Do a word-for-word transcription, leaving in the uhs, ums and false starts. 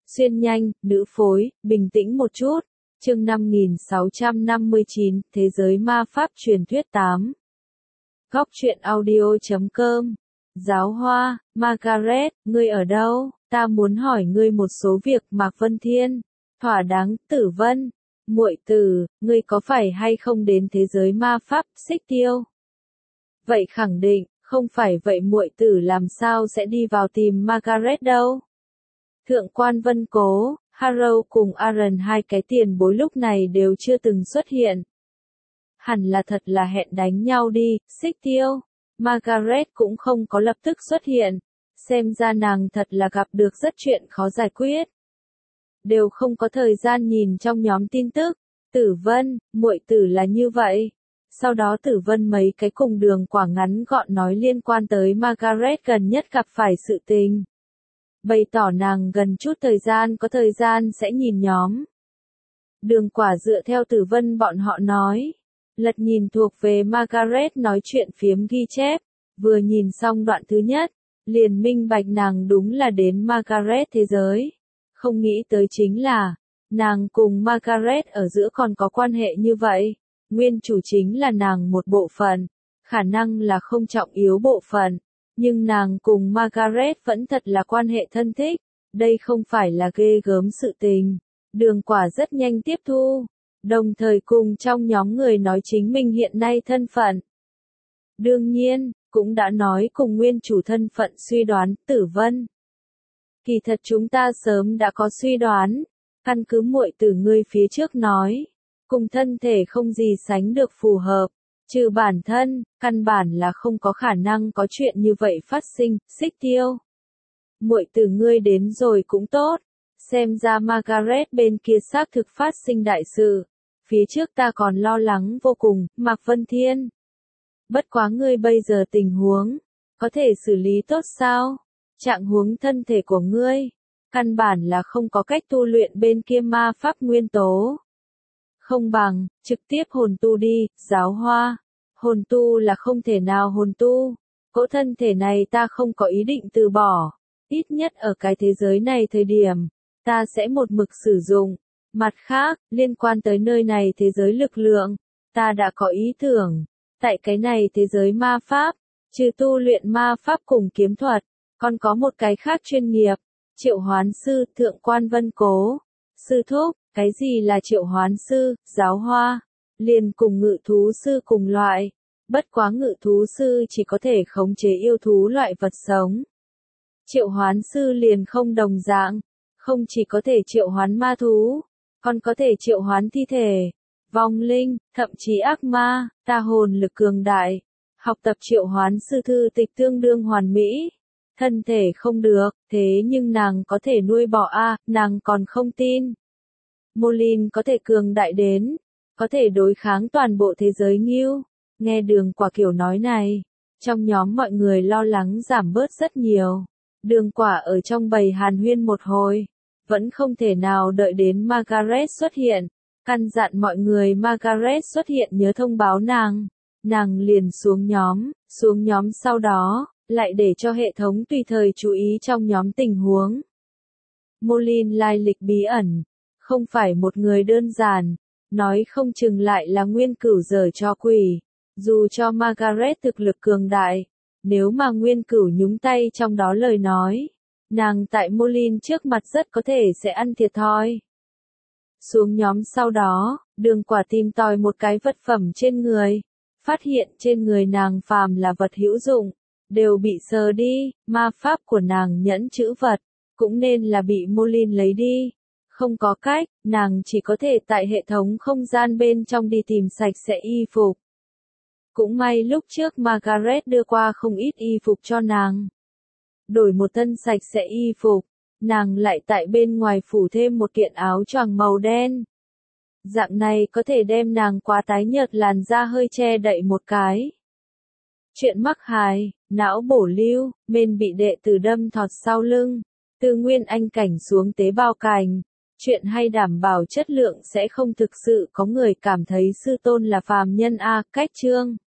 Xuyên nhanh, nữ phối, bình tĩnh một chút. Chương năm nghìn sáu trăm năm mươi chín, Thế giới ma pháp truyền thuyết tám. Góc truyện audio chấm com. Giáo hoa, Margaret, ngươi ở đâu? Ta muốn hỏi ngươi một số việc. Mạc Vân Thiên. Thỏa đáng, Tử Vân. Muội tử, ngươi có phải hay không đến thế giới ma pháp, Xích Tiêu? Vậy khẳng định, không phải vậy muội tử làm sao sẽ đi vào tìm Margaret đâu? Thượng quan Vân Cố, Harrow cùng Aaron hai cái tiền bối lúc này đều chưa từng xuất hiện. Hẳn là thật là hẹn đánh nhau đi, Xích Tiêu. Margaret cũng không có lập tức xuất hiện. Xem ra nàng thật là gặp được rất chuyện khó giải quyết. Đều không có thời gian nhìn trong nhóm tin tức. Tử Vân, muội tử là như vậy. Sau đó Tử Vân mấy cái cùng đường quả ngắn gọn nói liên quan tới Margaret gần nhất gặp phải sự tình. Bày tỏ nàng gần chút thời gian có thời gian sẽ nhìn nhóm. Đường quả dựa theo Tử Vân bọn họ nói. Lật nhìn thuộc về Margaret nói chuyện phiếm ghi chép. Vừa nhìn xong đoạn thứ nhất, liền minh bạch nàng đúng là đến Margaret thế giới. Không nghĩ tới chính là, nàng cùng Margaret ở giữa còn có quan hệ như vậy. Nguyên chủ chính là nàng một bộ phận, khả năng là không trọng yếu bộ phận. Nhưng nàng cùng Margaret vẫn thật là quan hệ thân thích, đây không phải là ghê gớm sự tình. Đường quả rất nhanh tiếp thu, đồng thời cùng trong nhóm người nói chính mình hiện nay thân phận. Đương nhiên, cũng đã nói cùng nguyên chủ thân phận suy đoán, Tử Vân. Kỳ thật chúng ta sớm đã có suy đoán, căn cứ muội tử ngươi phía trước nói, cùng thân thể không gì sánh được phù hợp. Trừ bản thân, căn bản là không có khả năng có chuyện như vậy phát sinh, Xích Tiêu. Muội tử ngươi đến rồi cũng tốt, xem ra Margaret bên kia xác thực phát sinh đại sự. Phía trước ta còn lo lắng vô cùng, Mạc Vân Thiên. Bất quá ngươi bây giờ tình huống, có thể xử lý tốt sao? Trạng huống thân thể của ngươi, căn bản là không có cách tu luyện bên kia ma pháp nguyên tố. Không bằng, trực tiếp hồn tu đi, giáo hoa. Hồn tu là không thể nào hồn tu. Cỗ thân thể này ta không có ý định từ bỏ. Ít nhất ở cái thế giới này thời điểm, ta sẽ một mực sử dụng. Mặt khác, liên quan tới nơi này thế giới lực lượng, ta đã có ý tưởng. Tại cái này thế giới ma pháp, trừ tu luyện ma pháp cùng kiếm thuật, còn có một cái khác chuyên nghiệp. Triệu hoán sư, Thượng quan Vân Cố. Sư thúc, cái gì là triệu hoán sư, giáo hoa? Liền cùng ngự thú sư cùng loại. Bất quá ngự thú sư chỉ có thể khống chế yêu thú loại vật sống. Triệu hoán sư liền không đồng dạng. Không chỉ có thể triệu hoán ma thú, còn có thể triệu hoán thi thể, vong linh, thậm chí ác ma, tà hồn lực cường đại. Học tập triệu hoán sư thư tịch tương đương hoàn mỹ. Thân thể không được, thế nhưng nàng có thể nuôi bò a, à, nàng còn không tin. Molin có thể cường đại đến, có thể đối kháng toàn bộ thế giới Ngưu. Nghe đường quả kiểu nói này, trong nhóm mọi người lo lắng giảm bớt rất nhiều. Đường quả ở trong bầy hàn huyên một hồi, vẫn không thể nào đợi đến Margaret xuất hiện. Căn dặn mọi người Margaret xuất hiện nhớ thông báo nàng. Nàng liền xuống nhóm, xuống nhóm sau đó, lại để cho hệ thống tùy thời chú ý trong nhóm tình huống. Molin lai lịch bí ẩn, không phải một người đơn giản, nói không chừng lại là nguyên cửu giở cho quỷ. Dù cho Margaret thực lực cường đại, nếu mà nguyên cửu nhúng tay trong đó lời nói, nàng tại Molin trước mặt rất có thể sẽ ăn thiệt thòi. Xuống nhóm sau đó, đường quả tìm tòi một cái vật phẩm trên người, phát hiện trên người nàng phàm là vật hữu dụng, đều bị sờ đi, ma pháp của nàng nhẫn chữ vật, cũng nên là bị Molin lấy đi. Không có cách, nàng chỉ có thể tại hệ thống không gian bên trong đi tìm sạch sẽ y phục. Cũng may lúc trước Margaret đưa qua không ít y phục cho nàng. Đổi một thân sạch sẽ y phục, nàng lại tại bên ngoài phủ thêm một kiện áo choàng màu đen. Dạng này có thể đem nàng quá tái nhợt làn da hơi che đậy một cái. Chuyện mắc hài, não bổ lưu, men bị đệ tử đâm thọt sau lưng, từ nguyên anh cảnh xuống tế bào cảnh. Chuyện hay đảm bảo chất lượng sẽ không thực sự có người cảm thấy sư tôn là phàm nhân a, cách chương.